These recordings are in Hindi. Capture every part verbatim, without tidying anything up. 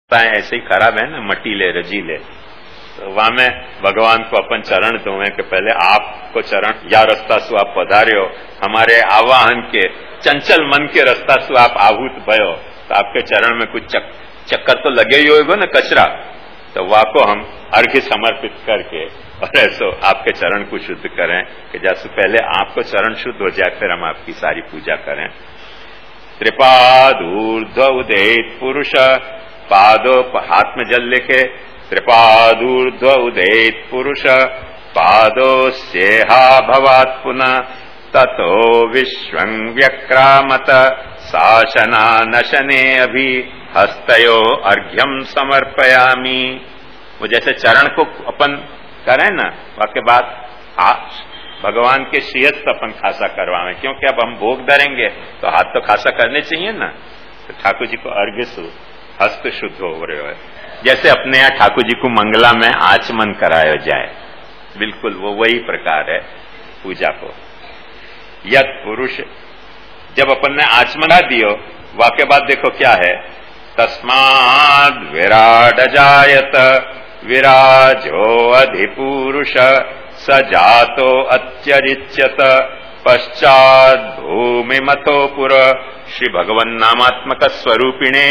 ऐसे ही खराब है ना, मटीले रजीले। तो वहां में भगवान को अपन चरण धोवे कि पहले आपको चरण या रस्ता सु आप पधार्यो, हमारे आवाहन के चंचल मन के रस्ता सु आप आहूत भयो, तो आपके चरण में कुछ चक, चक्कर तो लगे ही होगा ना, कचरा। तो वह को हम अर्घ्य समर्पित करके और ऐसो आपके चरण को शुद्ध करें कि जैसे पहले आपको चरण शुद्ध हो जाए, फिर हम आपकी सारी पूजा करें। त्रिपादूर्ध्व उदेत पुरुष, पादो हाथ में जल लेके त्रिपादूर्ध्व उदेत पुरुष, पादो सेहा भवात् पुनः, ततो विश्वं व्यक्रामत शासना नशने अभि, हस्तयो अर्घ्यम समर्पयामि। वो जैसे चरण को अपन करें ना, उसके बाद भगवान के श्रीहस्त अपन खासा करवाएं, क्योंकि अब हम भोग धरेंगे तो हाथ तो खासा करने चाहिए ना। तो ठाकुर जी को अर्घ्य सु हस्त शुद्ध हो रहे हो, जैसे अपने यहाँ ठाकुर जी को मंगला में आचमन कराया जाए, बिल्कुल वो वही प्रकार है पूजा को। यद पुरुष, जब अपन ने आचमन दियो, वाके बाद देखो क्या है, तस्माद् विराट जायत विराजो अधिपुरुष, स जातो अत्यरिच्यत पश्चात् भूमि मथो पुर। श्री भगवन नामात्मक स्वरूपिणे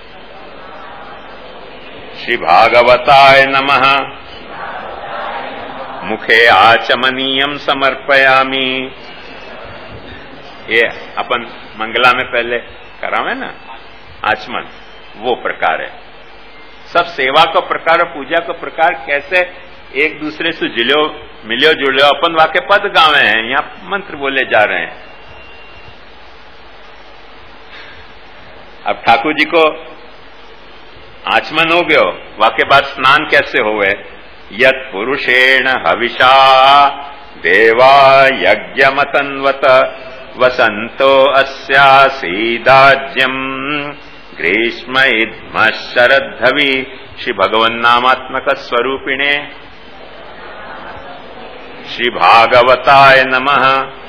श्री भागवताय नमः। मुखे आचमनीयम समर्पयामि। ये अपन मंगला में पहले करावे ना आचमन, वो प्रकार है। सब सेवा का प्रकार और पूजा का प्रकार कैसे एक दूसरे से जुड़ो मिलो जुड़ो, अपन वाके पद गावे हैं, यहाँ मंत्र बोले जा रहे हैं। अब ठाकुर जी को आचमन हो गयो, वाके बाद स्नान कैसे होवे, यत पुरुषेण हविषा देवा यज्ञमतन्वत, वसंतो अस्यासीदाज्यम ग्रीष्म इद्म शरद्धवि। श्री भगवन नामात्मक स्वरूपिणे श्री भागवताय नमः।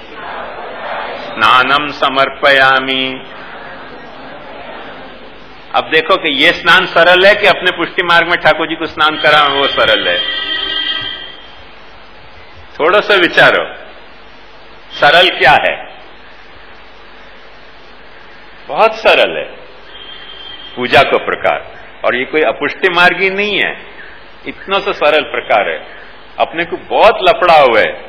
स्नानम समर्पयामि। अब देखो कि ये स्नान सरल है कि अपने पुष्टि मार्ग में ठाकुर जी को स्नान करावे वो सरल है। थोड़ा सा विचारो, सरल क्या है? बहुत सरल है पूजा का प्रकार, और ये कोई अपुष्टि मार्ग ही नहीं है, इतना सा सरल प्रकार है। अपने को बहुत लफड़ा हुआ है।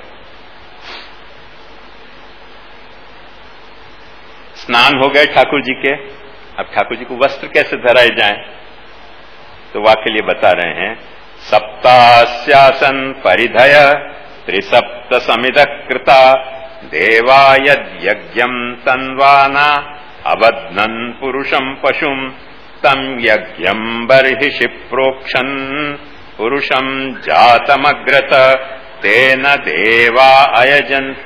स्नान हो गए ठाकुर जी के, अब ठाकुर जी को वस्त्र कैसे धराए जाए, तो वह के लिए बता रहे हैं, सप्तास्यासन परिधय त्रिसप्त समिद कृता, देवा यज्ञम तन्वाना अबध्नन पुरुषम पशुम, तम यज्ञम बर्हिषि प्रोक्षन पुरुषम जातमग्रत, तेन देवा अयजंत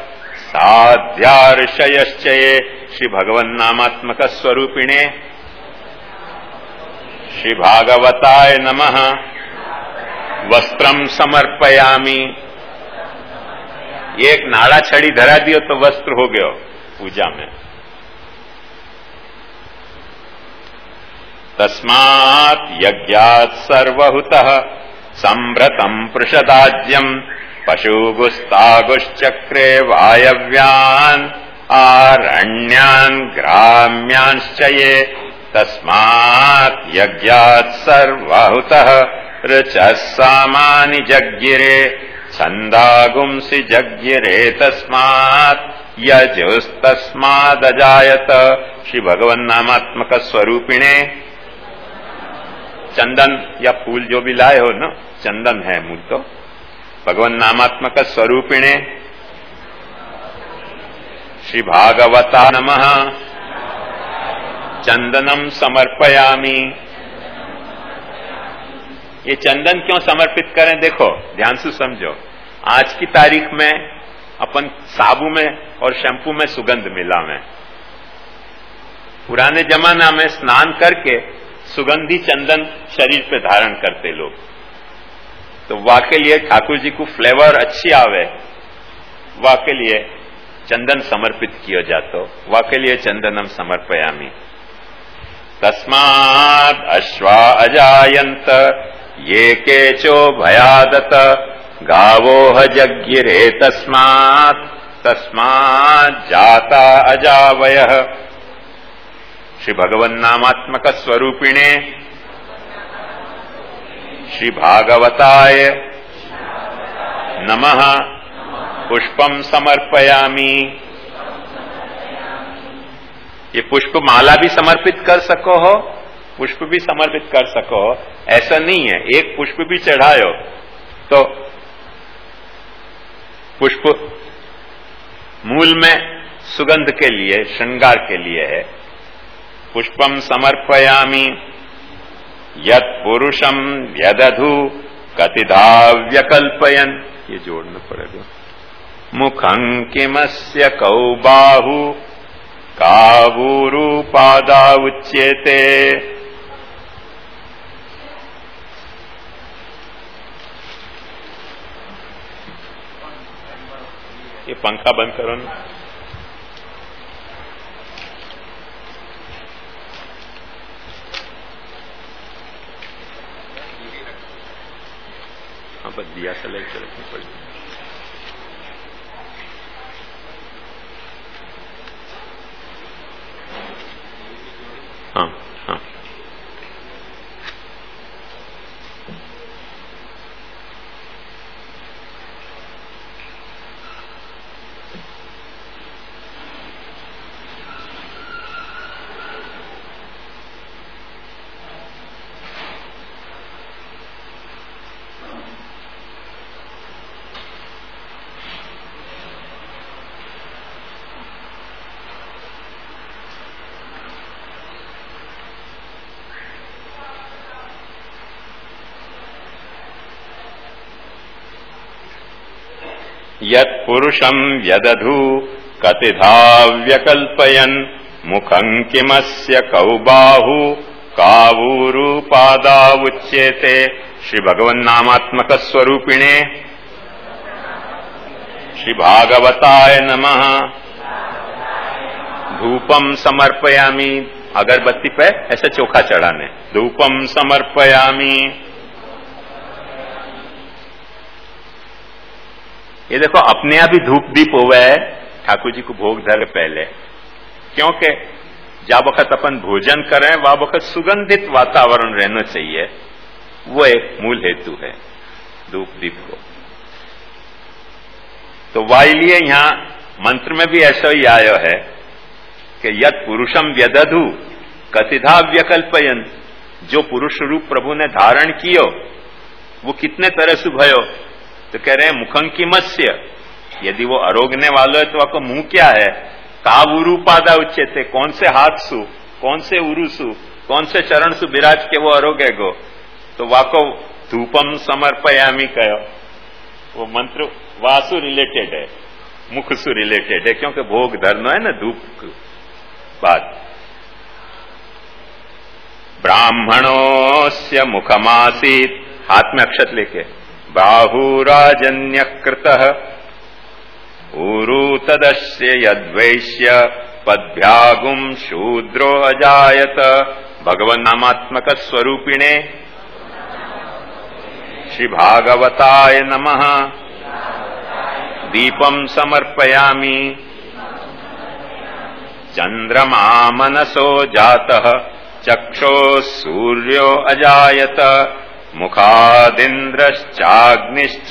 साध्यार्षयश्चये। श्री भगवन नामात्मक स्वरूपिणे श्री भागवताय नमः। वस्त्रम समर्पयामि। एक नाड़ा छड़ी धरा दियो तो वस्त्र हो गयो पूजा में। तस्मात् यज्ञात् सर्वहुतः संभ्रतम पृषदाज्यम, पशुगुस्तागुश्चक्रे वायव्यान् आरण्यान् ग्राम्यांश्च ये। तस्मात् यज्ञात् सर्वहुतः ऋचः सामानि जज्ञिरे, छन्दागुंसि जज्ञिरे तस्मात् यजुस्तस्मादजायत। श्री भगवन नामात्मक स्वरूपिणे। चंदन या फूल जो भी लाए हो ना, चंदन है मूल तो। भगवान नामात्मक स्वरूपिणे श्री भागवता नमः। चंदनम समर्पयामि। ये चंदन क्यों समर्पित करें, देखो ध्यान से समझो। आज की तारीख में अपन साबु में और शैम्पू में सुगंध मिलावें। पुराने जमाना में स्नान करके सुगंधी चंदन शरीर पे धारण करते लोग, तो वाके लिए ठाकुर जी को फ्लेवर अच्छी आवे, वाके लिए चंदन समर्पित किया जातो, वाके लिए चंदनम समर्पयामि। तस्मात् अश्वा अजायन्त ये केचो भयादत गावोह जज्ञिरे तस्मात् तस्मात् जाता अजावयः। श्री भगवन् नामात्मक स्वरूपिणे श्री भागवताय नमः पुष्पम समर्पयामि। ये पुष्प माला भी समर्पित कर सको हो, पुष्प भी समर्पित कर सको हो, ऐसा नहीं है। एक पुष्प भी चढ़ायो तो पुष्प मूल में सुगंध के लिए, श्रृंगार के लिए है। पुष्पम समर्पयामि यत् पुरुषम व्यदधु कतिधा व्यकल्पयन्। ये जोड़ना पड़ेगा। मुखं किमस्य कौ बाहु कावूरु पादा उच्यते। ये पंखा बंद करो ना। हाँ बस दिया सेलेक्ट रखनी पड़ेगी। हाँ हाँ यत् पुरुषं व्यदधु कतिधा व्यकल्पयन् मुखं किमस्य कौ बाहु कावूरु पादा उच्यते। श्री भगवन् नामात्मक स्वरूपिणे श्री भागवताय नमः। धूपम समर्पयामि, अगरबत्ती पे ऐसे चोखा चढ़ाने। धूपम समर्पयामि। ये देखो अपने आप ही धूप दीप हुआ है ठाकुर जी को भोग धर पहले, क्योंकि जब वक्त अपन भोजन करें वह वक्त सुगंधित वातावरण रहना चाहिए। वो एक मूल हेतु है धूप दीप को। तो वाइलिए यहां मंत्र में भी ऐसा ही आया है कि यत् पुरुषम व्यदधु कतिधा व्यकल्पयन्। जो पुरुष रूप प्रभु ने धारण कियो वो कितने तरह से भयो। तो कह रहे हैं मुखं किमस्य, यदि वो अरोगने वाला है तो आपको मुंह क्या है। काव उरु पादा उच्यते, कौन से हाथ सु, कौन से उरु सु, कौन से चरण सु विराज के वो अरोगे गो। तो वाको धूपम समर्पयामि कहो। वो मंत्र वासु रिलेटेड है, मुख सु रिलेटेड है, क्योंकि भोग धरना है ना धूप बाद। ब्राह्मणोस्य मुखमासीत, हाथ में अक्षत लेके बाहुराजन्यकृतः ऊरु तदस्य यद्वैश्य पद्भ्यागुम शूद्रो अजायत। भगवन् नामात्मक स्वरूपिणे श्री भागवताय नमः। दीपम समर्पयामि चंद्रमा मनसो जातः चक्षो सूर्यो अजायत। मुखादिन्द्रश्चाग्निश्च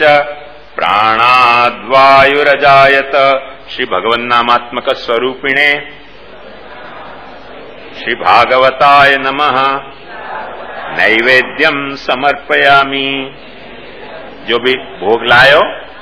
प्राणाद्वायुरजायत। श्री भगवन्नामात्मक स्वरूपिणे श्री भागवताय नमः। नैवेद्यम समर्पयामि, जो भी भोग लायो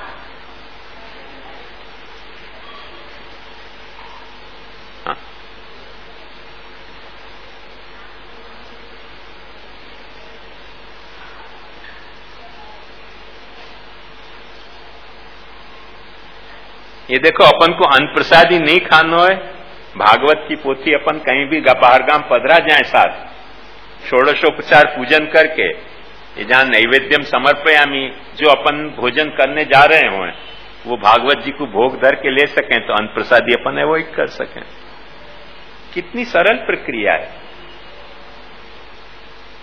ये देखो अपन को अन्न प्रसादी नहीं खानो है। भागवत की पोथी अपन कहीं भी गपारगाम पधरा जाए साथ षोडशोपचार पूजन करके, ये जहां नैवेद्यम समर्पयामि जो अपन भोजन करने जा रहे हो वो भागवत जी को भोग धर के ले सकें तो अन्न प्रसादी अपन अवॉइड कर सकें। कितनी सरल प्रक्रिया है।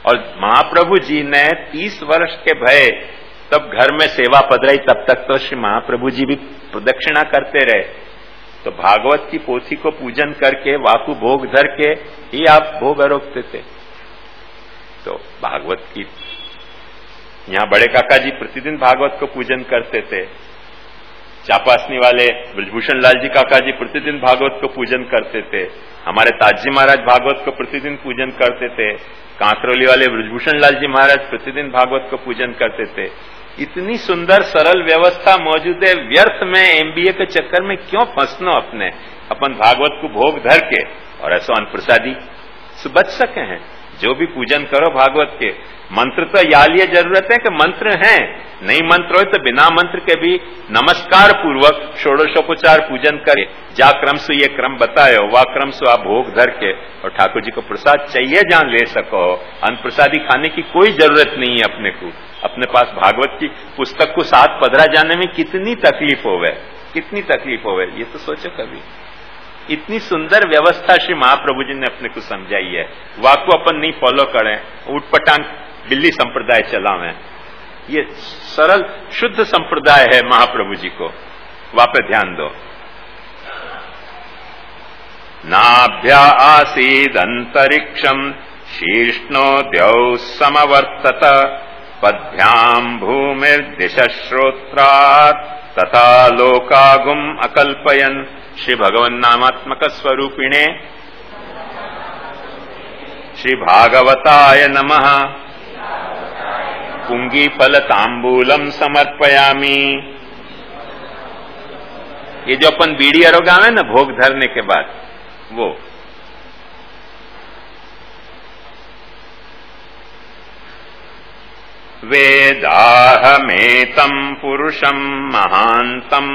और महाप्रभु जी ने तीस वर्ष के भय तब घर में सेवा पधराई, तब तक तो श्री महाप्रभु जी भी प्रदक्षिणा करते रहे। तो भागवत की पोथी को पूजन करके वाकु भोग धर के ही आप भोग आरोपते थे। तो भागवत की यहाँ बड़े काका जी प्रतिदिन भागवत को पूजन करते थे, चापासनी वाले ब्रजभूषण लाल जी काका जी प्रतिदिन भागवत को पूजन करते थे, हमारे ताजी महाराज भागवत को प्रतिदिन पूजन करते थे, कांकरोली वाले ब्रजभूषण लाल जी महाराज प्रतिदिन भागवत को पूजन करते थे। इतनी सुंदर सरल व्यवस्था मौजूद है, व्यर्थ में एमबीए के चक्कर में क्यों फंसनो अपने, अपन भागवत को भोग धर के और ऐसा अनप्रसादी से बच सके हैं। जो भी पूजन करो भागवत के, मंत्र तो या लिए जरूरत है कि मंत्र हैं, नहीं मंत्र हो तो बिना मंत्र के भी नमस्कार पूर्वक षोडशोपचार पूजन करे, जा क्रम से ये क्रम बतायो वह क्रम से आप भोग धर के और ठाकुर जी को प्रसाद चाहिए जान ले सको। अनप्रसादी खाने की कोई जरूरत नहीं है अपने को। अपने पास भागवत की पुस्तक को साथ पधरा जाने में कितनी तकलीफ होवे, कितनी तकलीफ होवे, ये तो सोचो कभी। इतनी सुंदर व्यवस्था श्री महाप्रभु जी ने अपने को समझाई है, वाको अपन नहीं फॉलो करें, उठपटांग बिल्ली संप्रदाय चलावें। ये सरल शुद्ध संप्रदाय है महाप्रभु जी को, वापे ध्यान दो। नाभ्या आसीदंतरिक्षम शीर्ष्णो द्यौ समवर्तत पद्भ्याम भूमिर्दिशश्रोत्रात् तथा लोकागुम अकल्पयन् श्री भगवन नामात्मक स्वरूपिणे श्री भागवताय नमः पुंगी फल तांबूलम समर्पयामी। ये जो अपन बीड़ी अरोगावे ना भोग धरने के बाद, वो वेदाहमेतं पुरुषं महान्तम्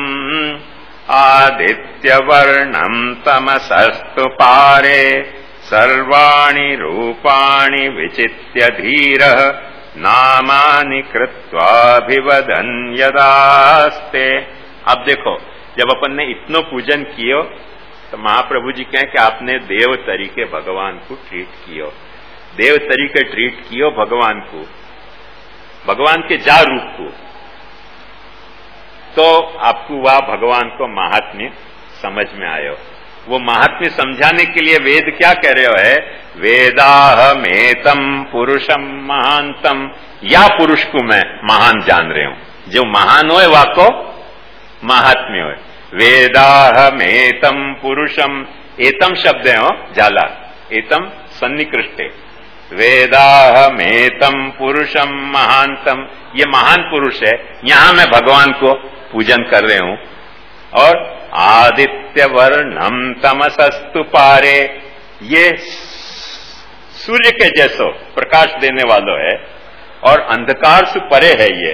आदित्यवर्णं तमसस्तु पारे सर्वाणि रूपाणि विचित्य धीरः नामानि कृत्वाभिवदन् यदास्ते। अब देखो, जब अपन ने इतनो पूजन कियो तो महाप्रभु जी कहें कि आपने देव तरीके भगवान को ट्रीट कियो, देव तरीके ट्रीट कियो भगवान को, भगवान के जा रूप को, तो आपको वह भगवान को महात्म्य समझ में आयो। वो महात्म्य समझाने के लिए वेद क्या कह रहे हो है, वेदाहमेतं पुरुषम महांतम, या पुरुष को मैं महान जान रहे हूं, जो महान होए वाको महात्म्य होए। वेदाहमेतं पुरुषम, एतम शब्द है हो जाला, एतम सन्निकृष्टे, वेदाहमेतं पुरुषम महांतम, ये महान पुरुष है, यहां मैं भगवान को पूजन कर रहे हूं। और आदित्य वर्णम तमसस्तु पारे, ये सूर्य के जैसो प्रकाश देने वालो है और अंधकार से परे है। ये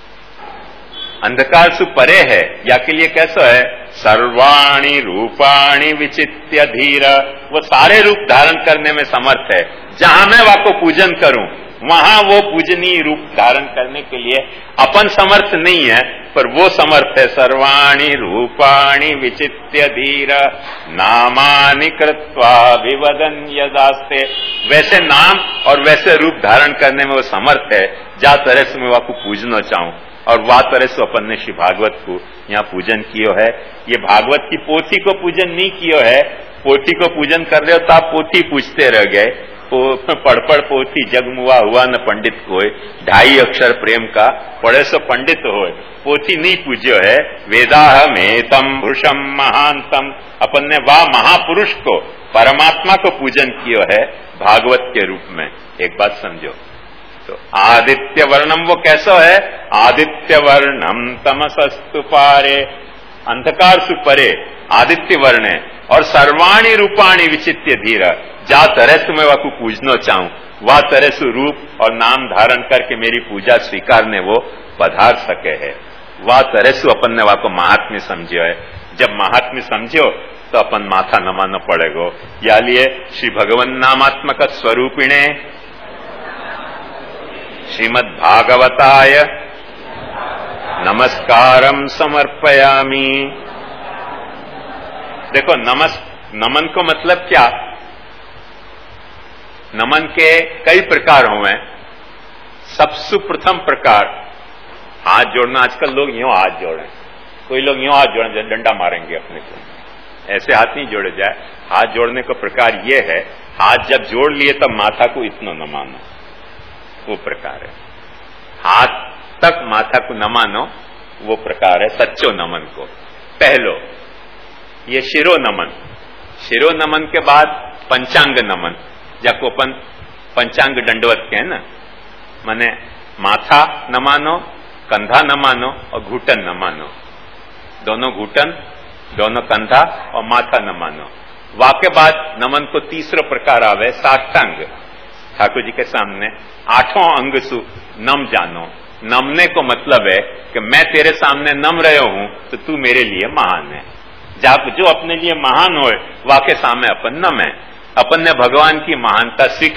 अंधकार से परे है, या के लिए कैसा है, सर्वाणि रूपाणि विचित्य धीर, वो सारे रूप धारण करने में समर्थ है। जहां मैं वाको पूजन करूं वहां वो पूजनीय रूप धारण करने के लिए अपन समर्थ नहीं है, पर वो समर्थ है। सर्वाणि रूपाणि विचित्य धीर नामानि कृत्वा विवदन् यदास्ते, वैसे नाम और वैसे रूप धारण करने में वो समर्थ है, जा तरह से मैं वाको पूजना चाहूं। और वा तरह से अपन ने श्री भागवत को यहाँ पूजन कियो है। ये भागवत की पोथी को पूजन नहीं कियो है, पोथी को पूजन कर रहे हो तो आप पोथी पूछते रह गए, पढ़ पढ़ पोथी जगमुआ हुआ न पंडित कोय, ढाई अक्षर प्रेम का पढ़े सो पंडित होए, पोथी नहीं पूज्यो है। वेदाहमेतं पुरुषम महांतम, अपन ने वाह महापुरुष को परमात्मा को पूजन कियो है भागवत के रूप में। एक बात समझो, तो आदित्य वर्णम वो कैसा है, आदित्य वर्णम तमसस्तु पारे, अंधकार से परे आदित्य वर्ण है, और सर्वाणि रूपाणि विचित्य धीर, जा तरह से मैं वाको पूजना चाहूं वह तरह से रूप और नाम धारण करके मेरी पूजा स्वीकारने वो पधार सके है। वह तरह से अपन ने वाको महात्म्य समझो है। जब महात्म्य समझो तो अपन माथा नमाना पड़ेगो। या लिए श्री भगवन नामात्मक स्वरूपिणे श्रीमद् भागवताय नमस्कारम समर्पयामि। देखो, नमस् नमन को मतलब क्या, नमन के कई प्रकार हुए। सबसे प्रथम प्रकार हाथ जोड़ना। आजकल लोग यूं हाथ जोड़े, कोई लोग यूं हाथ जोड़े डंडा मारेंगे अपने को, ऐसे हाथ नहीं जोड़े जाए। हाथ जोड़ने का प्रकार यह है, हाथ जब जोड़ लिए तब माथा को इतना न मानो, वो प्रकार है। हाथ तक माथा को न मानो, वो प्रकार है सच्चो नमन को। पहलो ये शिरो नमन। शिरो नमन के बाद पंचांग नमन, जाको अपन पंचांग दंडवत के है ना, माने माथा न मानो, कंधा न मानो और घुटन न मानो। दोनों घुटन, दोनों कंधा और माथा न मानो। वाके बाद नमन को तीसरा प्रकार आवे साष्टांग। ठाकुर जी के सामने आठों अंग सु नम जानो। नमने को मतलब है कि मैं तेरे सामने नम रहे हूं तो तू मेरे लिए महान है। जब जो अपने लिए महान हो वाके सामने अपन नम है। अपन ने भगवान की महानता सीख